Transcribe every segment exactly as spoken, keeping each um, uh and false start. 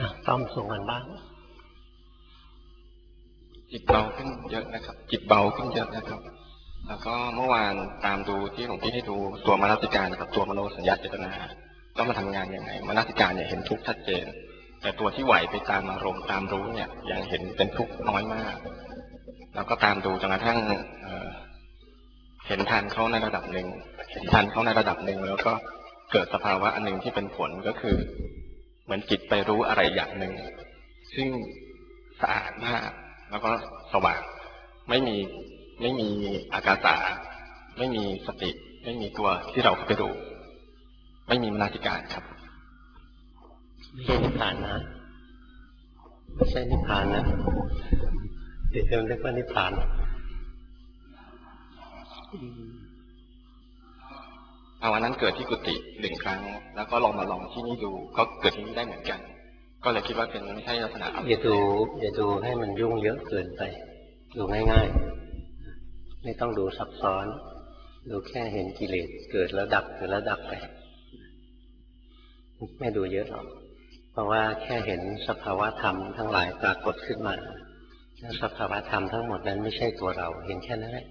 ต้อมส่งกันบ้างจิตเบาขึ้นเยอะนะครับจิตเบาขึ้นเยอะนะครับแล้วก็เมื่อวานตามดูที่หลวงพี่ให้ดูตัวมนสิการกับตัวมโนสัญญาเจตนาต้องมาทำงานยังไงมนสิการเนี่ยเห็นทุกข์ชัดเจนแต่ตัวที่ไหวไปตามอารมณ์ตามรู้เนี่ยยังเห็นเป็นทุกข์น้อยมากแล้วก็ตามดูจนกระทั่งเห็นทันเขาในระดับหนึ่งเห็นทันเขาในระดับหนึ่งแล้วก็เกิดสภาวะอันหนึ่งที่เป็นผลก็คือเหมือนจิตไปรู้อะไรอย่างหนึ่งซึ่งสะอาดมากแล้วก็สว่างไม่มีไม่มีอากาสาไม่มีสติไม่มีตัวที่เราไปดูไม่มีมนสิการครับไม่ใช่นิพพานนะไม่ใช่นิพพานนะเดี๋ยวเรียกว่านิพพานเอาวันนั้นเกิดที่กุฏิหนึ่งครั้งแล้วก็ลองมาลองที่นี่ดูก็เกิดที่นี่ได้เหมือนกันก็เลยคิดว่าเป็นไม่ใช่ลักษณะอย่าดูอย่าดูให้มันยุ่งเยอะเกินไปดูง่ายๆไม่ต้องดูซับซ้อนดูแค่เห็นกิเลสเกิดแล้วดับเกิดแล้วดับไปไม่ดูเยอะหรอกเพราะว่าแค่เห็นสภาวะธรรมทั้งหลายปรากฏขึ้นมาแล้วสภาวะธรรมทั้งหมดนั้นไม่ใช่ตัวเราเห็นแค่นั้นแหละ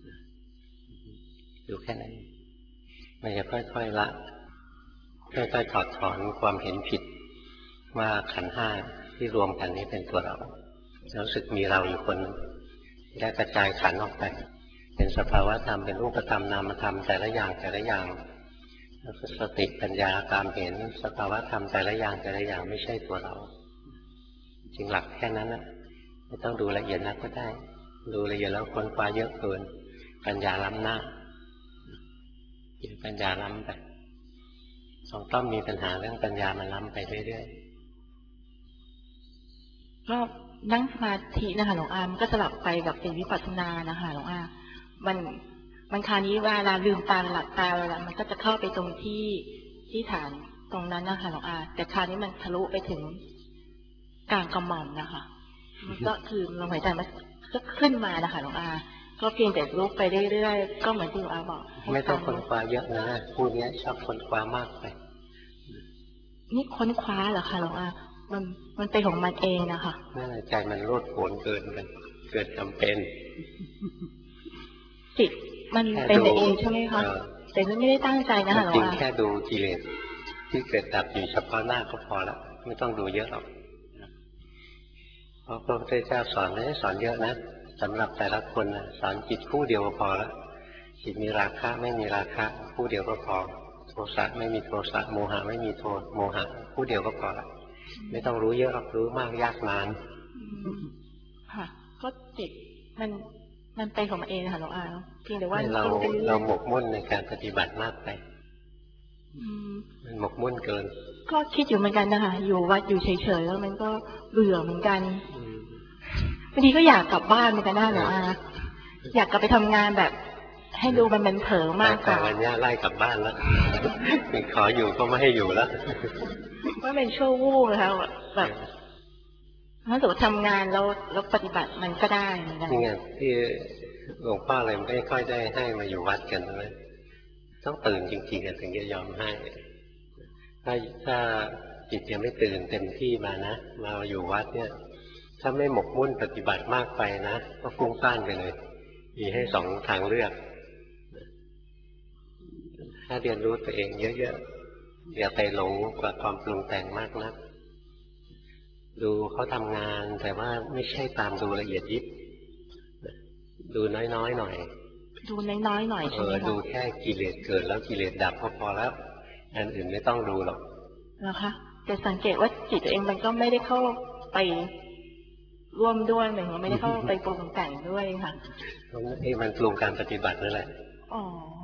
ดูแค่นั้นมันจะค่อยๆละค่อยๆถอดถอนความเห็นผิดว่าขันธ์ห้าที่รวมกันนี้เป็นตัวเรารู้สึกมีเราอยู่คนและกระจายขันธ์ออกไปเป็นสภาวะธรรมเป็นรูปธรรมนามธรรมแต่ละอย่างแต่ละอย่างสติปัญญาตามเห็นสภาวะธรรมแต่ละอย่างแต่ละอย่างไม่ใช่ตัวเราจริงหลักแค่นั้นนะไม่ต้องดูละเอียดนักก็ได้ดูละเอียดแล้วค้นคว้าเยอะเกินปัญญาล้ำหน้ากินปัญญาล้ำไปสองต้อมมีปัญหาเรื่องปัญญามันล้ำไปเรื่อยๆก็นั่งสมาธินะคะหลวงอามันก็สลับไปแบบเป็นวิปัสสนานะคะหลวงอามันมันคราวนี้เวลาลืมตาหลับตาเวลามันก็จะเข้าไปตรงที่ที่ฐานตรงนั้นนะคะหลวงอาแต่คราวนี้มันทะลุไปถึงกลางกระหม่อมนะคะมันก็คือลมหายใจมันก็ขึ้นมานะคะหลวงอาก็เพียงแต่ลุกไปเรื่อยๆก็เหมือนที่หลวงอาบอกไม่ต้องค้นคว้าเยอะนะพูดนี้ชอบค้นคว้ามากไปนี่ค้นคว้าเหรอคะหลวงอามันมันเป็นของมันเองนะคะนั่นแหละใจมันโลดโผนเกินไปเกิดจำเป็นจิตมันเป็นเองใช่ไหมคะแต่ไม่ได้ตั้งใจนะคะหลวงอาจริงแค่ดูกิเลสที่เกิดดับอยู่เฉพาะหน้าก็พอแล้วไม่ต้องดูเยอะหรอกเพราะพระพุทธเจ้าสอนไม่ได้สอนเยอะนะสำหรับแต่ละคนนะสอนจิตคู่เดียวก็พอแล้วจิตมีราคะไม่มีราคะคู่เดียวก็พอโทสะไม่มีโทสะโมหะไม่มีโทโมหะคู่เดียวก็พอแล้วไม่ต้องรู้เยอะหรอกรู้มากยากนานค่ะก็จิตมันมันไปของมันเองค่ะหลวงอาเพียงแต่ว่าเราเราหมกมุ่นในการปฏิบัติมากไปมันหมกมุ่นเกินก็คิดอยู่เหมือนกันนะคะอยู่วัดอยู่เฉยๆแล้วมันก็เบื่อเหมือนกันบางทีก็อยากกลับบ้านเหมือนกันนะหลวงอาอยากกลับไปทำงานแบบให้ดูมันเป็นเผลอมากกว่าวันนี้ไล่กลับบ้านแล้วขออยู่ก็ไม่ให้อยู่แล้วว่าเป็นชั่ววูบนะคะแบบถ้าสมมติทำงานแล้วแล้วปฏิบัติมันก็ได้เหมือนกันนี่ไงที่หลวงพ่ออะไรไม่ค่อยได้ให้มาอยู่วัดกันเลยต้องตื่นจริงๆถึงจะยอมให้ถ้าถ้าจิตยังไม่ตื่นเต็มที่มานะมาอยู่วัดเนี่ยถ้าไม่หมกมุ่นปฏิบัติมากไปนะก็ฟุ้งซ่านไปเลยมีให้สองทางเลือกถ้าเรียนรู้ตัวเองเยอะๆอย่าไปหลงกับความปรุงแต่งมากนักดูเขาทำงานแต่ว่าไม่ใช่ตามดูละเอียดยิบดูน้อยๆหน่อยดูน้อยๆหน่อยใช่ไหมคะดูแค่กิเลสเกิดแล้วกิเลสดับก็พอแล้วอันอื่นไม่ต้องดูหรอกนะคะแต่สังเกตว่าจิตตัวเองมันก็ไม่ได้เข้าไปร่วมด้วยหมายถึงไม่ได้เข้าไปปรุงแต่งด้วยค่ะไอ้มันปรุงการปฏิบัตินั่นแหละอ๋อ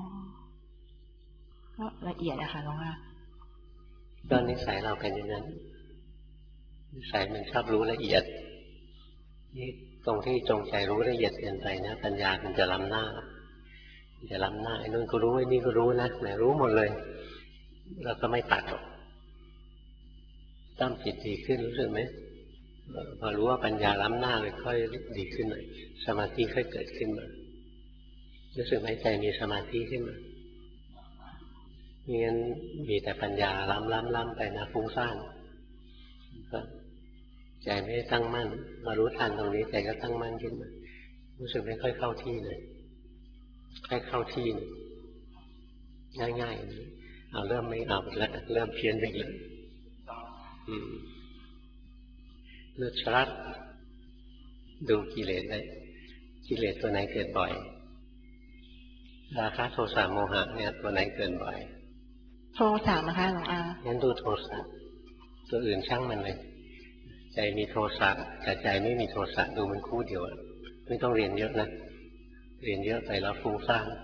ก็ละเอียดนะคะน้องค่ะตอนนิสัยเราเป็นอย่างนั้นนิสัยมันชอบรู้ละเอียดนี่ตรงที่จงใจรู้ละเอียดเกินไปนะปัญญามันจะล้ำหน้าจะล้ำหน้าไอ้นู่นก็รู้ไอ้นี่ก็รู้นะแหมรู้หมดเลยแล้วก็ไม่ตัดหรอกตั้งจิตดีขึ้นรู้สึกไหมพอรู้ว่าปัญญาล้ำหน้าเลยค่อยดีขึ้นหน่อยสมาธิค่อยเกิดขึ้นมารู้สึกไหมใจมีสมาธิขึ้นมาไม่งั้นมีแต่ปัญญาล้ำล้ำล้ำไปนะฟุ้งซ่านใจไม่ได้ตั้งมั่นมารู้ทันตรงนี้ใจก็ตั้งมั่นขึ้นมารู้สึกไม่ค่อยเข้าที่เลยแค่เข้าที่นะง่ายๆนี้เอาเริ่มไม่เอาแล้วเริ่มเพี้ยนไปเลยนุชรัตน์ดูกิเลสได้กิเลสตัวไหนเกิดบ่อยราคะโทสะโมหะเนี่ยตัวไหนเกิดบ่อยโทสะนะคะหลวงอางั้นดูโทสะตัวอื่นช่างมันเลยใจมีโทสะแต่ใจไม่มีโทสะดูมันคู่เดียวไม่ต้องเรียนเยอะนะเรียนเยอะไปแล้วฟุ้งซ่าน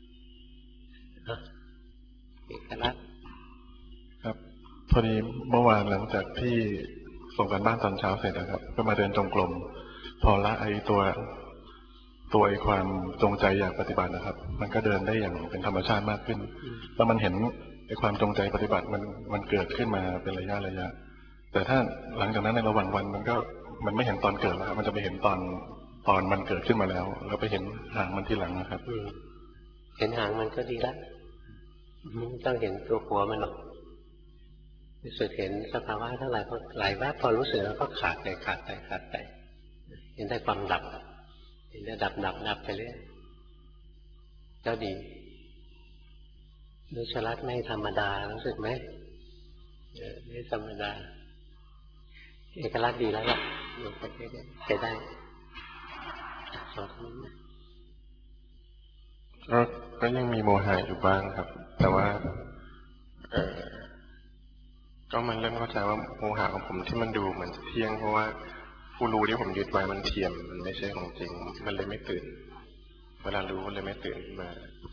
เอกลักษณ์ครับพอดีเมื่อวานหลังจากที่ส่งกันบ้านตอนเช้าเสร็จนะครับก็มาเดินจงกรมพอละไอ้ตัวตัวไอ้ความจงใจอยากปฏิบัตินะครับมันก็เดินได้อย่างเป็นธรรมชาติมากขึ้นแล้วมันเห็นไอ้ความจงใจปฏิบัติมันมันเกิดขึ้นมาเป็นระยะระยะแต่ถ้าหลังจากนั้นในระหว่างวันมันก็มันไม่เห็นตอนเกิดแล้วมันจะไปเห็นตอนตอนมันเกิดขึ้นมาแล้วแล้วไปเห็นหางมันทีหลังนะครับเห็นหางมันก็ดีแล้วไม่ต้องเห็นตัวหัวมันหรอกรู้สึกเห็นสภาวะเท่าไหร่ก็หลายแวบพอรู้สึกแล้วก็ขาดไปขาดไปขาดไปเห็นได้ความดับเห็นได้ดับดับดับไปเรื่อยเจ้าดีนุชรัตน์ไม่ธรรมดารู้สึกไหมไม่ธรรมดาเอกลักษณ์ดีแล้วล่ะลงไปได้ใช้ได้สองคนก็ก็ยังมีโมหะอยู่บ้างครับแต่ว่าเออก็มันเริ่มเข้าใจว่าโมหะของผมที่มันดูเหมือนเที่ยงเพราะว่าผู้รู้ที่ผมยึดไว้มันเทียมมันไม่ใช่ของจริงมันเลยไม่ตื่นเวลารู้มันเลยไม่ตื่นมา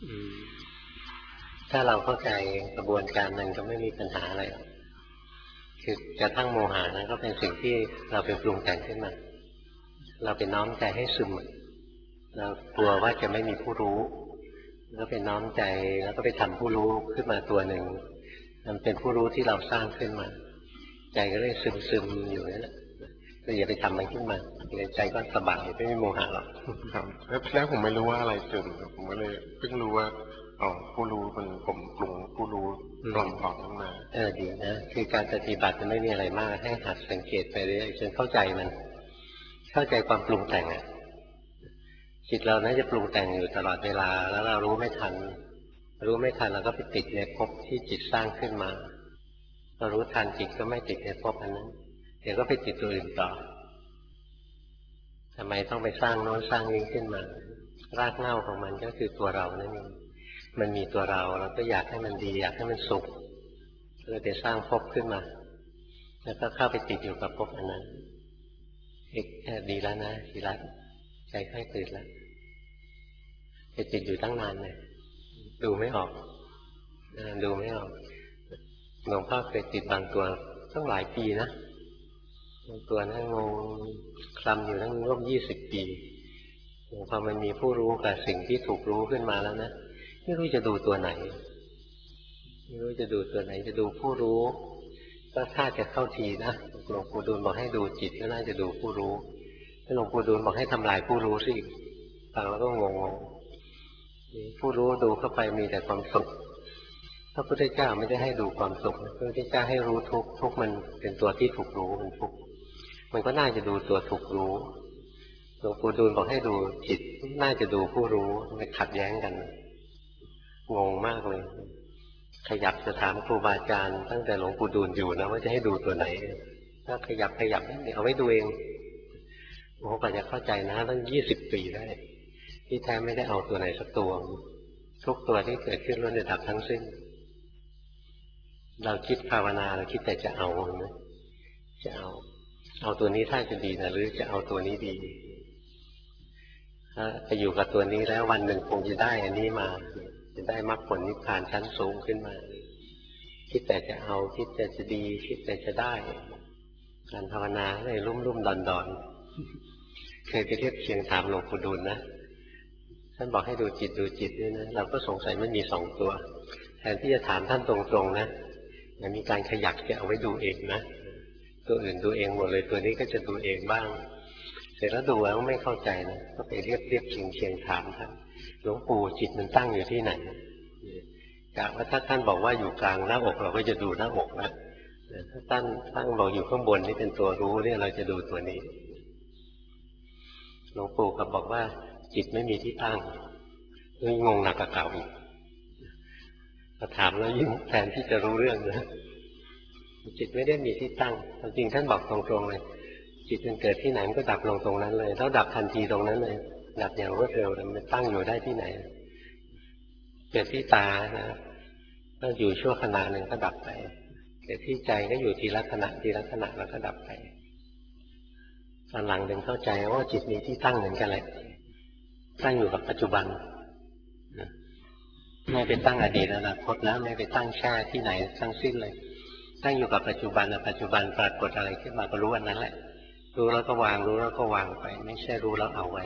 ถ้าเราเข้าใจกระบวนการมันก็ไม่มีปัญหาอะไรคือกระทั่งโมหะนั้นก็เป็นสิ่งที่เราไปปรุงแต่งขึ้นมาเราไปน้อมใจให้ซึมเรากลัวว่าจะไม่มีผู้รู้แล้วไปน้อมใจแล้วก็ไปทำผู้รู้ขึ้นมาตัวหนึ่งมันเป็นผู้รู้ที่เราสร้างขึ้นมาใจก็เลยซึมซึมอยู่นั่นแหละเราอย่าไปทำมันขึ้นมาใจก็สบายไม่มีโมหะหรอกครับแล้วแล้วผมไม่รู้ว่าอะไรซึมผมก็เลยเพิ่งรู้ว่าอ๋อผู้รู้มันผมปรุงผู้รู้ปลอมปลอมขึ้นมาเออดีนะคือการปฏิบัติมันไม่มีอะไรมากให้หัดสังเกตไปเรื่อยจนเข้าใจมันเข้าใจความปรุงแต่งอ่ะจิตเราน่าจะปรุงแต่งอยู่ตลอดเวลาแล้วเรารู้ไม่ทันรู้ไม่ทันเราก็ไปติดในภพที่จิตสร้างขึ้นมาเรารู้ทันจิตก็ไม่ติดในภพอันนั้นเดี๋ยวก็ไปติดตัวอื่นต่อทำไมต้องไปสร้างโน้นสร้างนี้ขึ้นมารากเหง้าของมันก็คือตัวเรานั่นเองมันมีตัวเราเราก็อยากให้มันดีอยากให้มันสุขเลยไปสร้างภพขึ้นมาแล้วก็เข้าไปติดอยู่กับภพอันนั้นเอกดีแล้วนะทีละใจค่อยตื่นแล้วไปติดอยู่ตั้งนานเลยดูไม่ออกดูไม่ออกหลวงพ่อเคยติดบางตัวตั้งหลายปีนะบางตัวนั่งงงคลำอยู่ตั้งร่วมยี่สิบปีพอมันมีผู้รู้กับสิ่งที่ถูกรู้ขึ้นมาแล้วนะไม่รู้จะดูตัวไหนไม่รู้จะดูตัวไหนจะดูผู้รู้ก็ถ้าจะเข้าทีนะหลวงปู่ดูลบอกให้ดูจิตก็น่าจะดูผู้รู้ถ้าหลวงปู่ดูลบอกให้ทำลายผู้รู้สิฟังแล้วก็งงผู้รู้ดูเข้าไปมีแต่ความสุขพระพุทธเจ้าไม่ได้ให้ดูความสุขพระพุทธเจ้าให้รู้ทุกข์ทุกข์มันเป็นตัวที่ถูกรู้มันทุกข์มันก็น่าจะดูตัวถูกรู้หลวงปู่ดูลบอกให้ดูจิตน่าจะดูผู้รู้มันขัดแย้งกันงงมากเลยขยับจะถามครูบาอาจารย์ตั้งแต่หลวงปู่ดูลอยู่นะว่าจะให้ดูตัวไหนถ้าขยับขยับเนี่ยเอาไว้ดูเองโอ้โหกว่าจะเข้าใจนะตั้งยี่สิบปีได้ที่แท้ไม่ได้เอาตัวไหนสักตัวทุกตัวที่เกิดขึ้นล้วนจะดับทั้งสิ้นเราคิดภาวนาเราคิดแต่จะเอานะจะเอาเอาตัวนี้ถ้าจะดีนะหรือจะเอาตัวนี้ดีถ้าไปอยู่กับตัวนี้แล้ววันหนึ่งคงจะได้อันนี้มาจะได้มรรคผลนิพพานชั้นสูงขึ้นมาคิดแต่จะเอาคิดแต่จะดีคิดแต่จะได้การภาวนาเลยลุ่มลุ่มดอนดอนเคยไปเรียบเคียงถามหลวงปู่ดูลนะท่านบอกให้ดูจิตดูจิตด้วยนะเราก็สงสัยมันมีสองตัวแทนที่จะถามท่านตรงๆนะมันมีการขยักจะเอาไว้ดูเองนะตัวอื่นดูเองหมดเลยตัวนี้ก็จะดูเองบ้างเสร็จแล้วดูแล้วไม่เข้าใจนะก็ไปเรียบเรียบเคียงเคียงถามท่านหลวงปู่จิตมันตั้งอยู่ที่ไหนกะว่าถ้าท่านบอกว่าอยู่กลางหน้าอกเราก็จะดูหน้าอกนะถ้าตั้งตั้งบอกอยู่ข้างบนนี่เป็นตัวรู้เนี่ยเราจะดูตัวนี้หลวงปู่ก็บอกว่าจิตไม่มีที่ตั้งนี่งงหนักกว่าเก่าอีกพอถามแล้วยิ่งแทนที่จะรู้เรื่องนะจิตไม่ได้มีที่ตั้งจริงท่านบอกตรงๆเลยจิตมันเกิดที่ไหนมันก็ดับลงตรงนั้นเลยแล้วดับทันทีตรงนั้นเลยดับอย่างรวดเร็วเลยมันตั้งอยู่ได้ที่ไหนเกิดที่ตานะก็อยู่ชั่วขณะหนึ่งก็ดับไปเกิดที่ใจก็อยู่ทีละขณะทีละขณะแล้วก็ดับไปตอนหลังถึงเข้าใจว่าจิตมีที่ตั้งเหมือนกันแหละตั้งอยู่กับปัจจุบันไม่ไปตั้งอดีตอนาคตแล้วไม่ไปตั้งแช่ที่ไหนทั้งสิ้นเลยตั้งอยู่กับปัจจุบันปัจจุบันปรากฏอะไรขึ้นมาก็รู้อันนั้นแหละรู้แล้วก็วางรู้แล้วก็วางไปไม่ใช่รู้แล้วเอาไว้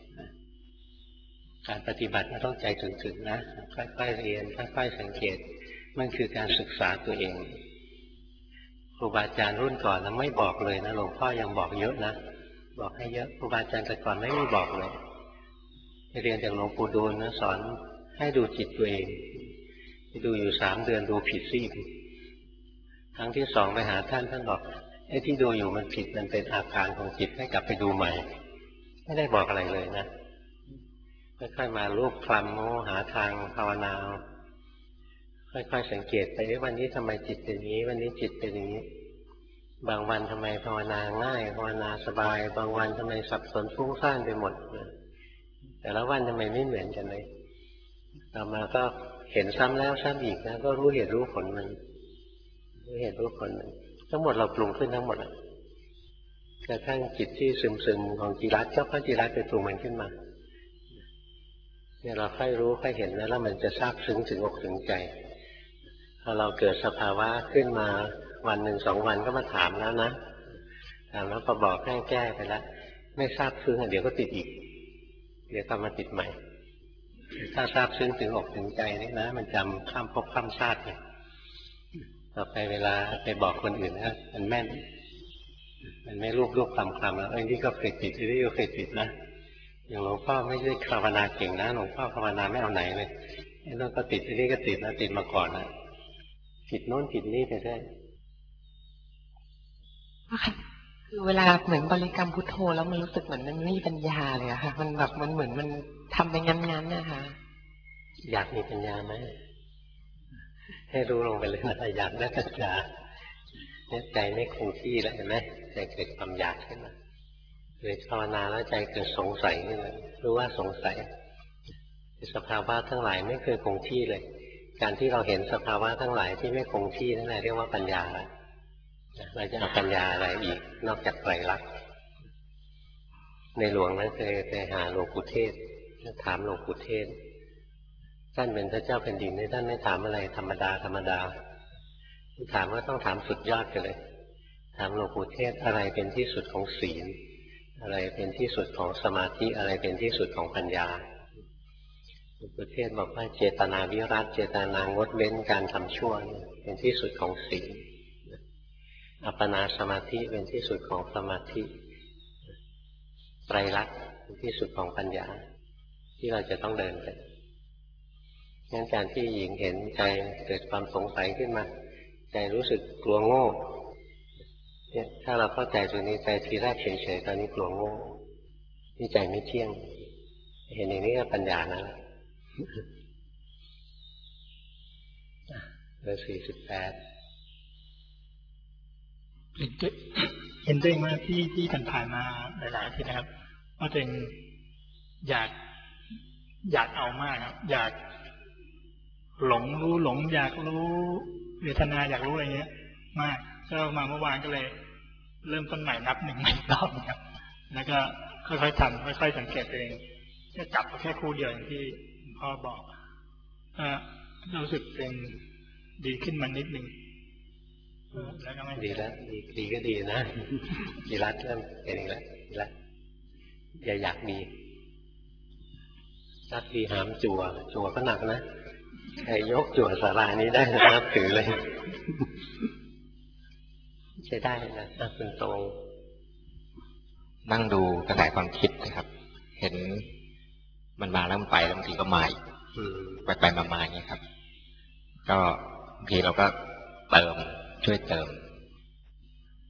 การปฏิบัติมันต้องใจถึงๆนะค่อยๆเรียนค่อยๆสังเกตมันคือการศึกษาตัวเองครูบาอาจารย์รุ่นก่อนนะไม่บอกเลยนะหลวงพ่อยังบอกเยอะนะบอกให้เยอะครูบาอาจารย์แต่ก่อนไม่มีบอกเลยเรียนจากหลวงปู่ดูลนะสอนให้ดูจิตตัวเองดูอยู่สามเดือนดูผิดซีกครั้งที่สองไปหาท่านท่านบอกไอ้ที่ดูอยู่มันผิดมันเป็นอาการของจิตให้กลับไปดูใหม่ไม่ได้บอกอะไรเลยนะค่อยๆมารูปคลำโน้หาทางภาวนาค่อยๆสังเกตไปว่าวันนี้ทำไมจิตเป็นอย่างนี้วันนี้จิตเป็นอย่างนี้บางวันทำไมภาวนาง่ายภาวนาสบายบางวันทำไมสับสนฟุ้งซ่านไปหมดแต่ละวันทำไมไม่เหมือนกันเลยต่อมาก็เห็นซ้ำแล้วซ้ำอีกนะก็รู้เหตุรู้ผลมันรู้เหตุรู้ผลมันทั้งหมดเราปรุงขึ้นทั้งหมดอ่ะกระทั่งจิตที่ซึมๆของจิรัตเจ้าพระจิรัตไปปรุงมันขึ้นมาเนี่ยเราค่อยรู้ค่อยเห็นแล้วแล้วมันจะซาบซึ้งถึงอกถึงใจพอเราเกิดสภาวะขึ้นมาวันหนึ่งสองวันก็มาถามแล้วนะถามแล้วพอบอกให้แก้ไปแล้วไม่ซาบซึ้งเดี๋ยวก็ติดอีกเดี๋ยวก็มาติดใหม่ถ้าทราบซึ้งถึงอกถึงใจนี่นะมันจำข้ามภพข้ามชาติเลยต่อไปเวลาไปบอกคนอื่นนะมันแม่นมันไม่รูปรูปคำคำแล้วเอ้ยนี่ก็เคยติดนี่ก็เคยติดนะอย่างหลวงพ่อไม่ใช่ภาวนาเก่งนะหลวงพ่อภาวนาไม่เอาไหนเลยไอ้นั่นก็ติดนี่ก็ติดนะติดมาก่อนนะผิดโน้นผิดนี่ไปได้คือเวลาเหมือนบริกรรมพุทโธแล้วมันรู้สึกเหมือนมันไม่มีปัญญาเลยอะค่ะมันแบบมันเหมือนมันทำไปงั้นๆนะคะอยากมีปัญญาไหมให้รู้ลงไปเลยนะอยากได้ปัญญาเนี่ยใจไม่คงที่แล้วเห็นไหมใจเกิดความอยากขึ้นมาเลยภาวนาแล้วใจเกิดสงสัยขึ้นมารู้ว่าสงสัยสภาวะทั้งหลายไม่เคยคงที่เลยการที่เราเห็นสภาวะทั้งหลายที่ไม่คงที่นั่นแหละเรียกว่าปัญญาแล้วเราจะเอาปัญญาอะไรอีกนอกจากไตรลักษณ์ในหลวงนั้นเคยไปหาหลวงปู่เทศถามหลวงปู่เทศท่านเป็นพระเจ้าแผ่นดินท่านไม่ถามอะไรธรรมดาธรรมดาถามว่าต้องถามสุดยอดกันเลยถามหลวงปู่เทศอะไรเป็นที่สุดของศีลอะไรเป็นที่สุดของสมาธิอะไรเป็นที่สุดของปัญญาหลวงปู่เทศบอกว่าเจตนาวิรัติเจตนางดเว้นการทำชั่วเป็นที่สุดของศีลอัปปนาสมาธิเป็นที่สุดของสมาธิไตรลักษณ์เป็นที่สุดของปัญญาที่เราจะต้องเดินไปงั้นการที่หญิงเห็นใจเกิดความสงสัยขึ้นมาใจรู้สึกกลัวโง่เนี่ยถ้าเราเข้าใจตรงนี้ใจทีแรกเฉยๆตอนนี้กลัวโง่ที่ใจไม่เที่ยงเห็นอย่างนี้ก็ปัญญานะเบอร์สี่สิบแปดเห็นตัวเองว่าที่ที่ผ่านๆมาหลายๆทีนะครับว่าตัวเองอยากอยากเอามากครับอยากหลงรู้หลงอยากรู้เวทนาอยากรู้อะไรเงี้ยมากก็มาเมื่อวานก็เลยเริ่มต้นใหม่นับหนึ่งใหม่รอบครับแล้วก็ค่อยๆทำค่อยๆสังเกตตัวเองแค่จับแค่คู่เดียวอย่างที่พ่อบอกก็รู้สึกเป็นดีขึ้นมานิดนึงแล้วก็ไม่ดีแล้วดีดีก็ดีนะดีรัดเริ่มเป็นอีกแล้วดีแล้วอย่าอยากดีรักดีหามจั่วจั่วก็หนักนะใครยกจั่วสารานี้ได้นับถือเลยใช้ได้นะถ้าเป็นตรงนั่งดูกระแสความคิดนะครับเห็นมันมาแล้วมันไปแล้วบางทีก็มาอีกไปไปมาๆอย่างนี้ครับก็บางทีเราก็เติมช่วยเติม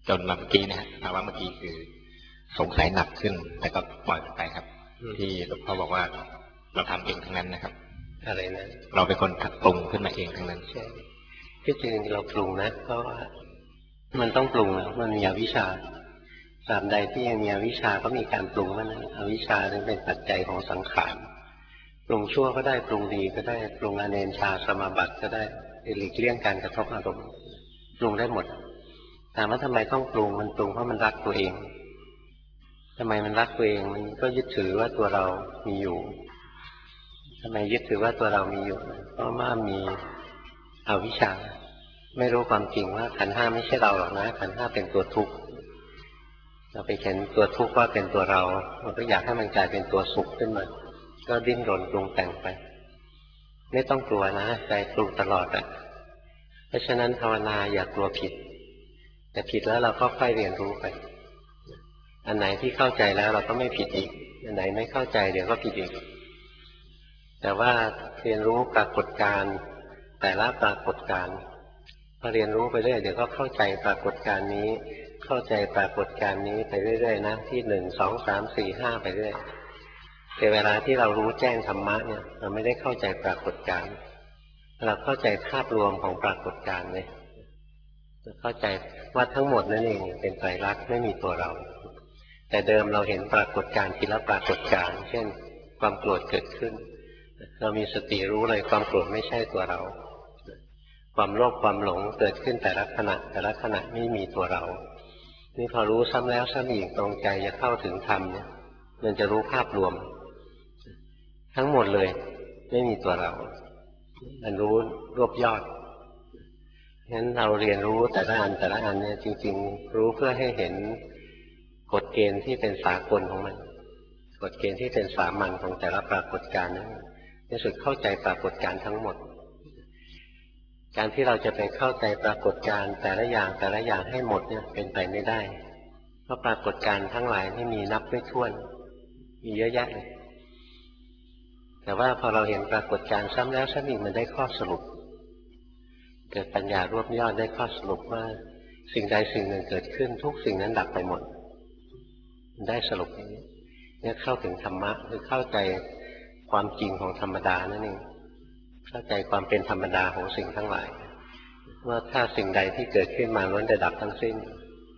จนมาเมื่อกี้นะฮะภาวะเมื่อกี้คือสงสัยหนักขึ้นแต่ก็ปล่อยไปครับที่หลวงพ่อบอกว่าเราทำเองทั้งนั้นนะครับอะไรนะเราเป็นคนปรุงขึ้นมาเองทั้งนั้นใช่ที่จริงเราปรุงนะเพราะว่ามันต้องปรุงนะมันมีอวิชชาตราบใดที่ยังมีอวิชชาก็มีการปรุงมันนะอวิชชาถึงเป็นปัจจัยของสังขารปรุงชั่วก็ได้ปรุงดีก็ได้ปรุงอเนชาสมาบัติก็ได้หลีกเลี่ยงการกระทบอารมณ์ปรุงได้หมดถามว่าทำไมต้องปรุงมันปรุงเพราะมันรักตัวเองทำไมมันรักตัวเองมันก็ยึดถือว่าตัวเรามีอยู่ทำไมยึดถือว่าตัวเรามีอยู่เพราะว่ามีอวิชชาไม่รู้ความจริงว่าขันธ์ห้าไม่ใช่เราหรอกนะขันธ์ห้าเป็นตัวทุกข์เราไปเห็นตัวทุกข์ว่าเป็นตัวเราเราก็อยากให้มันกลายเป็นตัวสุขขึ้นมาก็ดิ้นรนปรุงแต่งไปไม่ต้องกลัวนะใจปรุงตลอดอ่ะเพราะฉะนั้นภาวนาอย่ากลัวผิดแต่ผิดแล้วเราก็ค่อยเรียนรู้ไปอันไหนที่เข้าใจแล้วเราก็ไม่ผิดอีกอันไหนไม่เข้าใจเดี๋ยวก็ผิดอีกแต่ว่าเรียนรู้ปรากฏการณ์แต่ละปรากฏการณ์พอเรียนรู้ไปเรื่อยเดี๋ยวก็เข้าใจปรากฏการณ์นี้เข้าใจปรากฏการณ์นี้ไปเรื่อยๆนะที่หนึ่งสองสามสี่ห้าไปเรื่อยแต่เวลาที่เรารู้แจ้งธรรมะเนี่ยเราไม่ได้เข้าใจปรากฏการณ์เราเข้าใจภาพรวมของปรากฏการณ์เลยเข้าใจว่าทั้งหมดนั่นเองเป็นไตรลักษณ์ไม่มีตัวเราแต่เดิมเราเห็นปรากฏการณ์ทีละปรากฏการณ์เช่นความโกรธเกิดขึ้นเรามีสติรู้เลยความโกรธไม่ใช่ตัวเราความโลภความหลงเกิดขึ้นแต่ละขณะแต่ละขณะไม่มีตัวเรานี่พอรู้ซ้ำแล้วซ้ำอีกตรงใจจะเข้าถึงธรรมเนี่ยมันจะรู้ภาพรวมทั้งหมดเลยไม่มีตัวเรามันรู้รวบยอดงั้นเราเรียนรู้แต่ละอันแต่ละอันเนี่ยจริงๆรู้เพื่อให้เห็นกฎเกณฑ์ที่เป็นสากลของมันกฎเกณฑ์ที่เป็นสามัญของแต่ละปรากฏการณ์นั้นในสุดเข้าใจปรากฏการณ์ทั้งหมดการที่เราจะไปเข้าใจปรากฏการณ์แต่ละอย่างแต่ละอย่างให้หมดเนี่ยเป็นไปไม่ได้เพราะปรากฏการณ์ทั้งหลายนี่มีนับไม่ถ้วนมีเยอะแยะเลยแต่ว่าพอเราเห็นปรากฏการณ์ซ้ำแล้วซ้ำอีกมันได้ข้อสรุปเกิดปัญญารวบยอดได้ข้อสรุปว่าสิ่งใดสิ่งหนึ่งเกิดขึ้นทุกสิ่งนั้นดับไปหมดได้สรุปอย่างนี้เนี่ยเข้าถึงธรรมะคือเข้าใจความจริงของธรรมดานั่นเองเข้าใจความเป็นธรรมดาของสิ่งทั้งหลายว่าถ้าสิ่งใดที่เกิดขึ้นมาล้วนจะดับทั้งสิ้น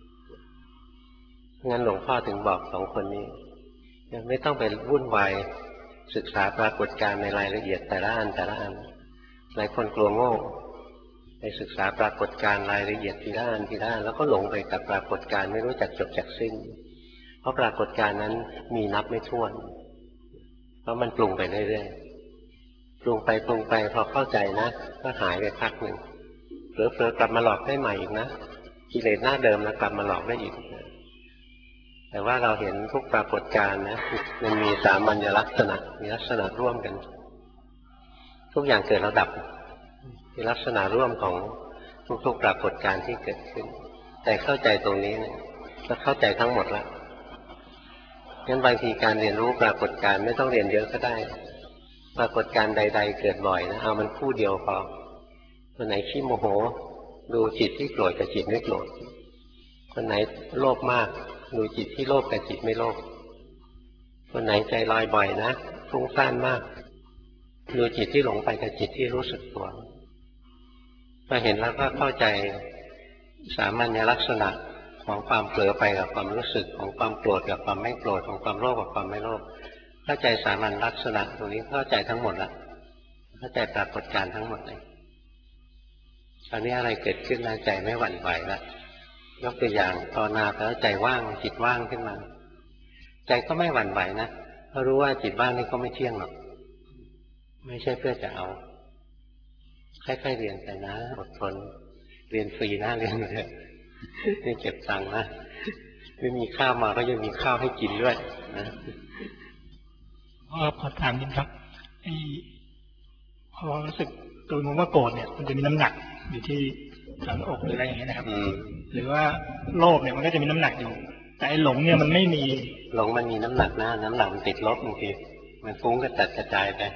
งั้นหลวงพ่อถึงบอกสองคนนี้ไม่ต้องไปวุ่นวายศึกษาปรากฏการณ์ในรายละเอียดแต่ละอันแต่ละอันหลายคนกลัวโง่ไปศึกษาปรากฏการณ์รายละเอียดทีละอันทีละอันแล้วก็หลงไปกับปรากฏการณ์ไม่รู้จักจบจักสิ้นเพราะปรากฏการณ์นั้นมีนับไม่ถ้วนเพราะมันปรุงไปเรื่อยๆปรุงไปปรุงไปพอเข้าใจนะก็หายไปพักหนึ่งเผลอๆกลับมาหลอกได้ใหม่อีกนะกิเลสหน้าเดิมแล้วกลับมาหลอกได้อีกแต่ว่าเราเห็นทุกปรากฏการณ์นะมันมีสามัญลักษณะมีลักษณะร่วมกันทุกอย่างเกิดแล้วดับมีลักษณะร่วมของทุกๆปรากฏการณ์ที่เกิดขึ้นแต่เข้าใจตรงนี้เนี่ยก็เข้าใจทั้งหมดแล้วงั้นบางทีการเรียนรู้ปรากฏการณ์ไม่ต้องเรียนเยอะก็ได้ปรากฏการณ์ใดๆเกิดบ่อยนะเอามันคู่เดียวพอคนไหนขี้โมโหดูจิตที่โกรธกับจิตไม่โกรธคนไหนโลภมากดูจิตที่โลภกับจิตไม่โลภคนไหนใจลอยบ่อยนะฟุ้งซ่านมากดูจิตที่หลงไปกับจิตที่รู้สึกตัวพอเห็นแล้วก็เข้าใจสามัญลักษณะของความเผลอไปกับความรู้สึกของความโกรธกับความไม่โกรธของความโลภกับความไม่โลภเข้าใจสามัญลักษณะตรงนี้เข้าใจทั้งหมดละเข้าใจปรากฏการณ์ทั้งหมดเลยตอนนี้อะไรเกิดขึ้นแล้วใจไม่หวั่นไหวละยกตัวอย่างภาวนาแล้วใจว่างจิตว่างขึ้นมาใจก็ไม่หวั่นไหวนะเพราะรู้ว่าจิตว่างนี่ก็ไม่เที่ยงหรอกไม่ใช่เพื่อจะเอาค่อยๆเรียนไปนะอดทนเรียนฟรีนะเรียนเลยไม่เก็บตังค์นะไม่มีข้าวมาก็ยังมีข้าวให้กินด้วยนะพอพอถามนิดครับไอ้พอรู้สึกตัวนู้นว่าโกรธเนี่ยมันจะมีน้ำหนักอยู่ที่หลังอกหรืออะไรอย่างเงี้ยนะครับหรือว่าโลภเนี่ยมันก็จะมีน้ำหนักอยู่แต่ไอ้หลงเนี่ยมันไม่มีหลงมันมีน้ำหนักนะน้ำหนักมันติดลบบางทีมันฟุ้งกระจัดกระจายไป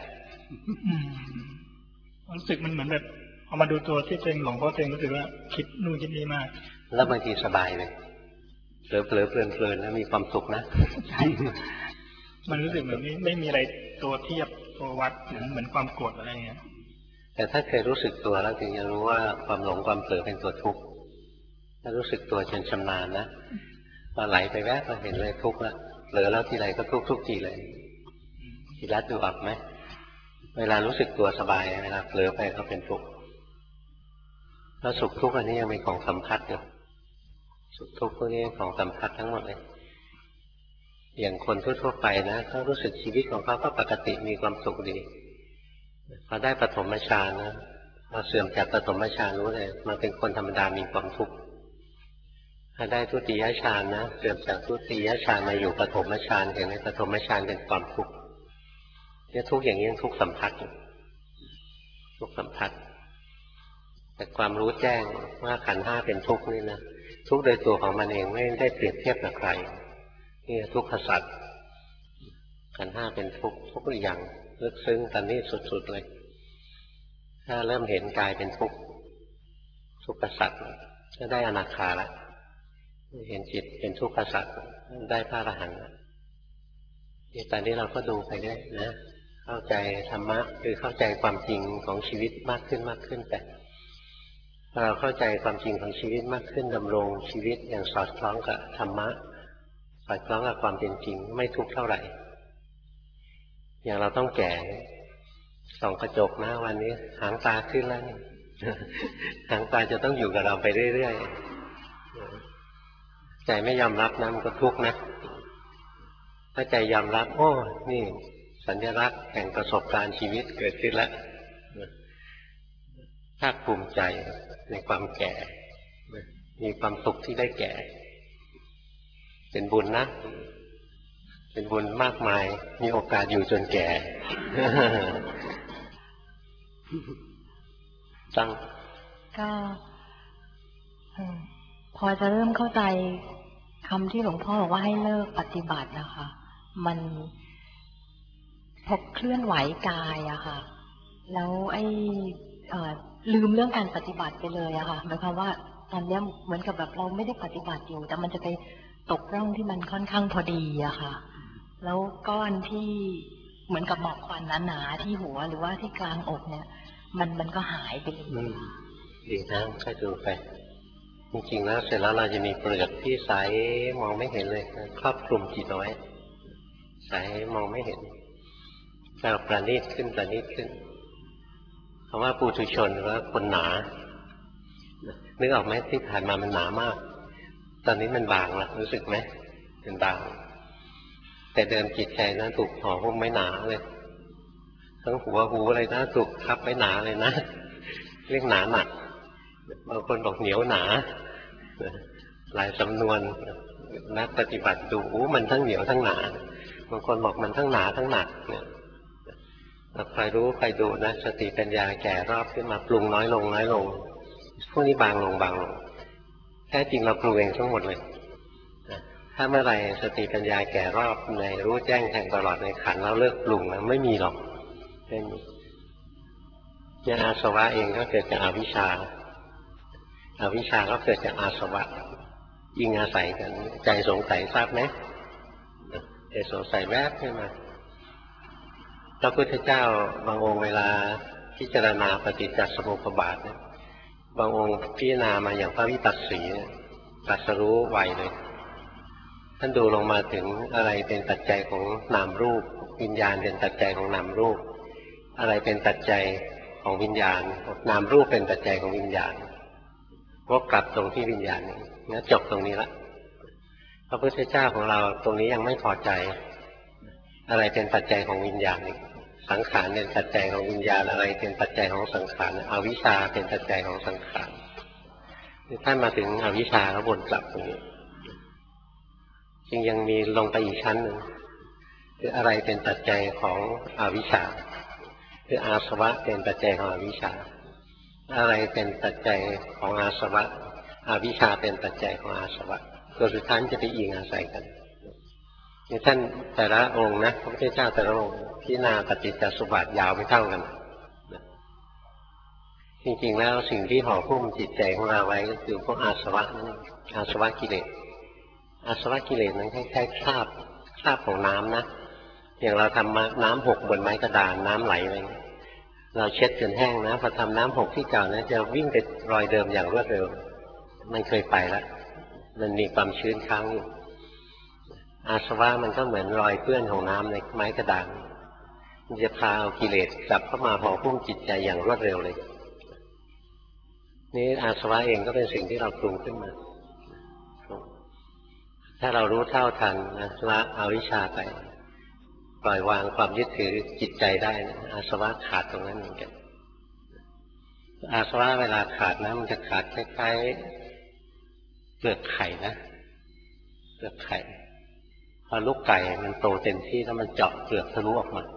รู้สึกมันเหมือนแบบพอมาดูตัวที่ตัวเองหลงเพราะตัวเองรู้สึกว่าคิดนู่นคิดนี่มากแล้วบางทีสบายเลยเผลอเผลอเพลินเพลินแล้วมีความสุขนะใช่มันรู้สึกเหมือนไม่มีอะไรตัวเทียบตัววัดเหมือนเหมือนความโกรธอะไรเงี้ยแต่ถ้าเคยรู้สึกตัวแล้วถึงจะรู้ว่าความหลงความเผลอเป็นตัวทุกข์ถ้ารู้สึกตัวจนชำนาญนะพอไหลไปแวบเราเห็นเลยทุกข์แล้วเผลอแล้วทีไรก็ทุกข์ทุกทีเลยทีละดูออกไหมเวลารู้สึกตัวสบายเวลาเผลอไปก็เป็นทุกข์แล้วสุขทุกข์อันนี้ยังเป็นของสัมผัสอยู่สุขทุกข์พวกนี้ของสัมผัสทั้งหมดเลยอย่างคนทั่วๆไปนะเขารู้สึกชีวิตของเขาก็ปกติมีความสุขดีพอได้ปฐมฌานนะพอเสื่อมจากปฐมฌานรู้เลยมันเป็นคนธรรมดามีความทุกข์ถ้าได้ทุติยฌานนะเสื่อมจากทุติยฌานมาอยู่ปฐมฌานเห็นไหมปฐมฌานเป็นความทุกข์เนี่ยทุกข์อย่างนี้ทุกข์สัมผัสทุกข์สัมผัสแต่ความรู้แจ้งว่าขันธ์ห้าเป็นทุกข์นี่นะทุกข์โดยตัวของมันเองไม่ได้เปรียบเทียบกับใครนี่ทุกขสัจขันธ์ห้าเป็นทุกข์ทุกอย่างลึกซึ้งกันนี่สุดๆเลยถ้าเริ่มเห็นกายเป็นทุกข์ทุกขสัจก็ได้อนาคาละเห็นจิตเป็นทุกขสัจได้พระอรหันต์นี่ตอนนี้เราก็ดูไปได้นะเข้าใจธรรมะคือเข้าใจความจริงของชีวิตมากขึ้นมากขึ้นไปพอเราเข้าใจความจริงของชีวิตมากขึ้นดำรงชีวิตอย่างสอดคล้องกับธรรมะสอดคล้องกับความเป็นจริงไม่ทุกข์เท่าไหร่อย่างเราต้องแก่ส่องกระจกนะวันนี้หางตาขึ้นแล้วนี่หางตาจะต้องอยู่กับเราไปเรื่อยๆใจไม่ยอมรับนะมันก็ทุกข์นะถ้าใจยอมรับโอ้นี่สัญลักษณ์แห่งประสบการณ์ชีวิตเกิดขึ้นแล้วภาคภูมิใจในความแก่มีความสุขที่ได้แก่เป็นบุญนะเป็นบุญมากมายมีโอกาสอยู่จนแก่ตั้งก็พอจะเริ่มเข้าใจคำที่หลวงพ่อบอกว่าให้เลิกปฏิบัตินะคะมันพอเคลื่อนไหวกายอะค่ะแล้วไอ้ลืมเรื่องการปฏิบัติไปเลยอะค่ะหมายความว่าตอนนี้เหมือนกับแบบเราไม่ได้ปฏิบัติอยู่แต่มันจะไปตกร่องที่มันค่อนข้างพอดีอะค่ะแล้วก้อนที่เหมือนกับหมอกควันหนาๆที่หัวหรือว่าที่กลางอกเนี่ยมันมันก็หายไปเลยดีนะค่อยดูไปจริงๆแล้วเสร็จแล้วเราจะมีเปลือกที่ใสมองไม่เห็นเลยครอบคลุมจิตน้อยใสมองไม่เห็นแต่ประณีตขึ้นประณีตขึ้นคำว่าปุถุชนหรือว่าคนหนานึกออกไหมที่ผ่านมามันหนามากตอนนี้มันบางแล้วรู้สึกไหมเป็นบางแต่เดิมจิตใจนั้นถูกห่อหุ้มไม่หนาเลยทั้งหัวหูอะไรนะถูกทับไม่หนาเลยนะเรียกหนาหนักบางคนบอกเหนียวหนาหลายสำนวนนักปฏิบัติดูมันทั้งเหนียวทั้งหนาบางคนบอกมันทั้งหนาทั้งหนักเนี่ยใครรู้ใครดูนะสติปัญญาแก่รอบขึ้นมาปรุงน้อยลงน้อยลงพวกนี้บางลงบางลงแท้จริงเราปรุงเองทั้งหมดเลยถ้าเมื่อไรสติปัญญาแก่รอบในรู้แจ้งแทงตลอดในขันเราเลิกปรุงนะไม่มีหรอกไม่มีอย่างอาสวะเองก็เกิดจากอวิชชาอวิชชาก็เกิดจากอาสวะยิงอาศัยกันใจสงสัยทราบไหมใจสงสัยแวบขึ้นมาพระพุทธเจ้าบางองค์เวลาพิจารณาปฏิจจสมุปบาทเนี่ยบางองค์พิจารณามาอย่างพระวิปัสสีตรัสรู้ไวเลยท่านดูลงมาถึงอะไรเป็นปัจจัยของนามรูปวิญญาณเป็นปัจจัยของนามรูปอะไรเป็นปัจจัยของวิญญาณนามรูปเป็นปัจจัยของวิญญาณวกกลับตรงที่วิญญาณนี่จบตรงนี้ละพระพุทธเจ้าของเราตรงนี้ยังไม่พอใจอะไรเป็นปัจจัยของวิญญาณสังขารเป็นปัจจัยของวิญญาณอะไรเป็นปัจจัยของสังขารอวิชชาเป็นปัจจัยของสังขารท่านมาถึงอวิชชาแล้ววนกลับตรงนี้จึงยังมีลงไปอีกชั้นหนึ่งคืออะไรเป็นปัจจัยของอวิชชาคืออาสวะเป็นปัจจัยของอวิชชาอะไรเป็นปัจจัยของอาสวะอวิชชาเป็นปัจจัยของอาสวะตัวสุดท้ายจะไปอิงอาศัยกันนี่ท่านแต่ละองค์นะพระพุทธเจ้าแต่ละองค์พิจารณาปฏิจจสมุปบาทยาวไม่เท่ากันจริงๆแล้วสิ่งที่ห่อหุ้มจิตใจของเราไว้ก็คือพวกอาสวะนั่นเองอาสวะกิเลสอาสวะกิเลสนั้นคล้ายๆคราบคราบของน้ำนะอย่างเราทำน้ำหกบนไม้กระดานน้ำไหลไปเราเช็ดจนแห้งนะพอทำน้ำหกที่เก่านะจะวิ่งไปรอยเดิมอย่างรวดเร็วมันเคยไปแล้วมันมีความชื้นค้างอยู่อาสวะมันก็เหมือนรอยเปื้อนของน้ำในไม้กระดานมันจะพาเอากิเลสกลับเข้ามาห่อหุ้มจิตใจอย่างรวดเร็วเลยนี่อาสวะเองก็เป็นสิ่งที่เราปรุงขึ้นมาถ้าเรารู้เท่าทันนะละอวิชชาไปปล่อยวางความยึดถือจิตใจได้นะอาสวะขาดตรงนั้นเหมือนกันอาสวะเวลาขาดนะมันจะขาดคล้ายๆเปลือกไข่นะเปลือกไข่พอลูกไก่มันโตเต็มที่แล้วมันเจาะเปลือกทะลุออกมา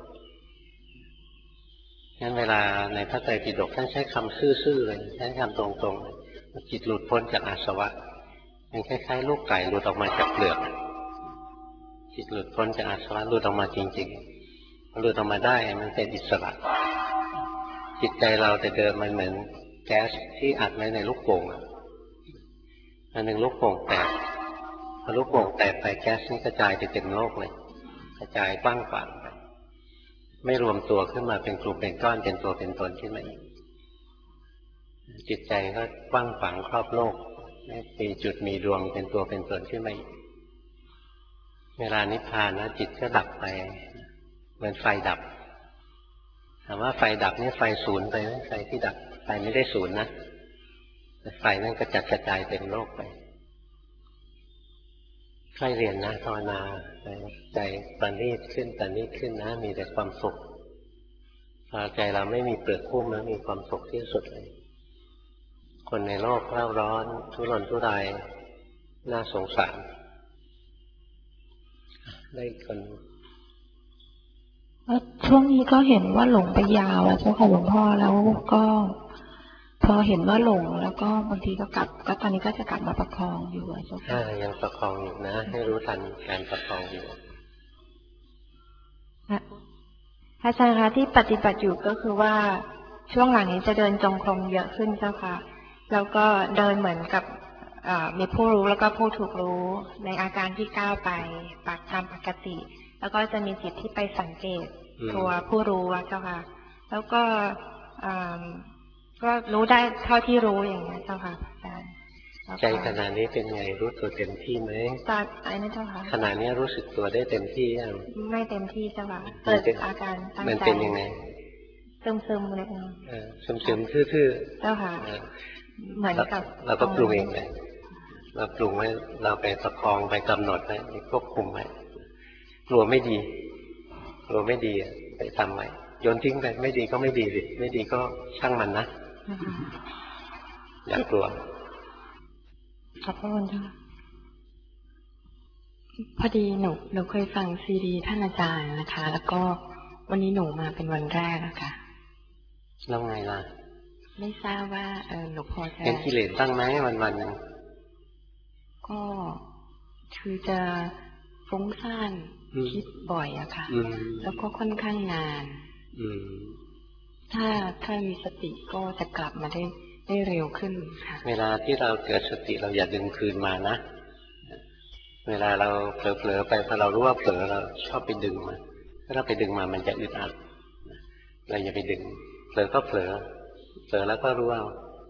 งั้นเวลาในพระไตรปิฎกท่านใช้คำซื่อๆเลยใช้คำตรงๆจิตหลุดพ้นจากอาสวะมันคล้ายๆลูกไก่หลุดออกมาจากเปลือกจิตหลุดพ้นจากอาสวะหลุดออกมาจริงๆหลุดออกมาได้มันเป็นอิสระจิตใจเราแต่เดิมมันเหมือนแก๊สที่อัดไว้ในลูกโป่งอันหนึ่งลูกโป่งแตกพอลูกโป่งแตกไปแก๊สนี่กระจายไปเต็มโลกเลยกระจายกว้างขวางไปไม่รวมตัวขึ้นมาเป็นกลุ่มเป็นก้อนเป็นตัวเป็นตนขึ้นมาอีกจิตใจก็กว้างขวางครอบโลกมีจุดมีดวงเป็นตัวเป็นตนขึ้นมาอีกเวลานิพพานนะจิตก็ดับไปเหมือนไฟดับถามว่าไฟดับนี่ไฟศูนย์ไปไหมไฟที่ดับไฟไม่ได้ศูนย์นะแต่ไฟนั่นกระจัดกระจายเต็มโลกไปค่อยเรียนนะภาวนาใจประณีตขึ้นประณีตขึ้นนะมีแต่ความสุขพอใจเราไม่มีเปลือกหุ้มแล้วมีความสุขที่สุดเลยคนในโลกเร่าร้อนทุรนทุรายน่าสงสารได้คนช่วงนี้ก็เห็นว่าหลงไปยาวอะเจ้าค่ะหลวงพ่อแล้วก็พอเห็นว่าหลงแล้วก็บางทีก็กลับก็ตอนนี้ก็จะกลับมาประคองอยู่อะเจ้าค่ะยังประคองอยู่นะให้รู้ทันการประคองอยู่อาจารย์คะที่ปฏิบัติอยู่ก็คือว่าช่วงหลังนี้จะเดินจงกรมเยอะขึ้นเจ้าค่ะแล้วก็เดินเหมือนกับมีผู้รู้แล้วก็ผู้ถูกรู้ในอาการที่ก้าวไปปากตามปกติแล้วก็จะมีจิตที่ไปสังเกตตัวผู้รู้เจ้าค่ะแล้วก็ก็รู้ได้เท่าที่รู้อย่างนี้เจ้าค่ะอาจารย์ใจขณะนี้เป็นไงรู้ตัวเต็มที่ไหมจัดอะไรนะเจ้าค่ะขณะนี้รู้สึกตัวได้เต็มที่ยังไม่เต็มที่เจ้าค่ะเกิดอาการตั้งใจมันเป็นยังไงซึมซึมเลยซึมซึมทื่อๆเจ้าค่ะเหมือนกับเราก็ปรุงเองเลยเราปรุงไว้เราไปประคองไปกำหนดไว้ควบคุมไว้กลัวไม่ดีกลัวไม่ดีไปทำไว้โยนทิ้งไปไม่ดีก็ไม่ดีสิไม่ดีก็ช่างมันนะอย่ากลัวขอบคุณค่ะพอดีหนูหนูเคยฟังซีดีท่านอาจารย์นะคะแล้วก็วันนี้หนูมาเป็นวันแรกอะค่ะแล้วไงล่ะไม่ทราบว่าเออหนูพอจะเห็นกิเลสตั้งไหมวันวันนึงก็คือจะฟุ้งซ่านคิดบ่อยอะค่ะแล้วก็ค่อนข้างนานถ้าถ้ามีสติก็จะกลับมาได้ได้เร็วขึ้นค่ะเวลาที่เราเกิดสติเราอย่าดึงคืนมานะเวลาเราเผลอๆไปพอเรารู้ว่าเผลอเราชอบไปดึงมาถ้าเราไปดึงมามันจะอึดอัดเราอย่าไปดึงเผลอก็เผลอเผลอแล้วก็รู้ว่า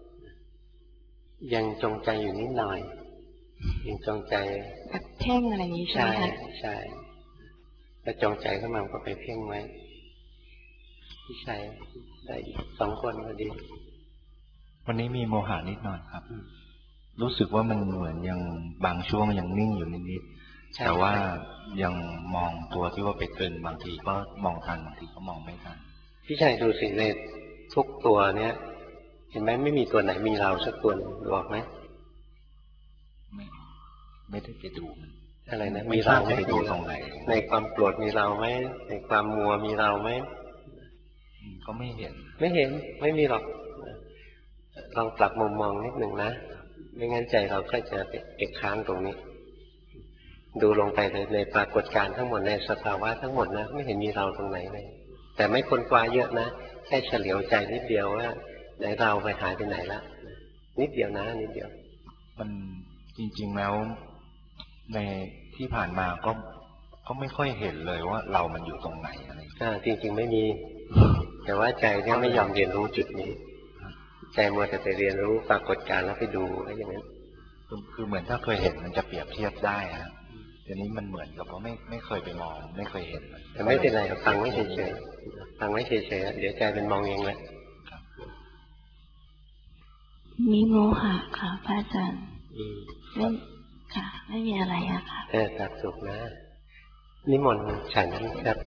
ยังจงใจอยู่นิดหน่อยยังจงใจแบบเพ่งอะไรอย่างนี้ใช่ไหมคะใช่ถ้าจงใจเข้ามาก็ไปเพ่งไว้พี่ชายได้สองคนพอดีวันนี้มีโมหะนิดหน่อยครับรู้สึกว่ามันเหมือนยังบางช่วงยังนิ่งอยู่นิดๆแต่ว่ายังมองตัวที่ว่าไปตึงบางทีก็มองทันบางทีก็มองไม่ทันพี่ชายดูสิในทุกตัวเนี้ยเห็นไหมไม่มีตัวไหนมีเราสักตัวดูออกไหมไม่ไม่ได้ไปดูอะไรนะมีเราไม่ดูตรงไหนในความโกรธมีเราไหมในความมัวมีเราไหมก็ไม่เห็นไม่เห็นไม่มีหรอกลองปรับมุมมองนิดหนึ่งนะไม่งั้นใจเราก็จะเก็บค้างตรงนี้ดูลงไปในในปรากฏการณ์ทั้งหมดในสภาวะทั้งหมดนะไม่เห็นมีเราตรงไหนเลยแต่ไม่ค้นคว้าเยอะนะแค่เฉลียวใจนิดเดียวว่าไหนเราไปหายไปไหนละนิดเดียวนะนิดเดียวมันจริงๆแล้วในที่ผ่านมาก็ก็ไม่ค่อยเห็นเลยว่าเรามันอยู่ตรงไหนอะไรอ่าจริงๆไม่มีแต่ว่าใจเนี่ยไม่ยอมเรียนรู้จุดนี้ใจมัวแต่ไปเรียนรู้ปรากฏการณ์แล้วไปดูอะไรอย่างนั้นคือเหมือนถ้าเคยเห็นมันจะเปรียบเทียบได้นะทีนี้มันเหมือนกับว่าไม่ไม่เคยไปมองไม่เคยเห็นแต่ไม่เป็นไรฟังไม่เฉยๆฟังไม่เฉยๆเดี๋ยวใจเป็นมองเองเลยมีโมหะค่ะพระอาจารย์ไม่ค่ะไม่มีอะไรอะค่ะเออครับสุขนะนิมนต์ฉันครับ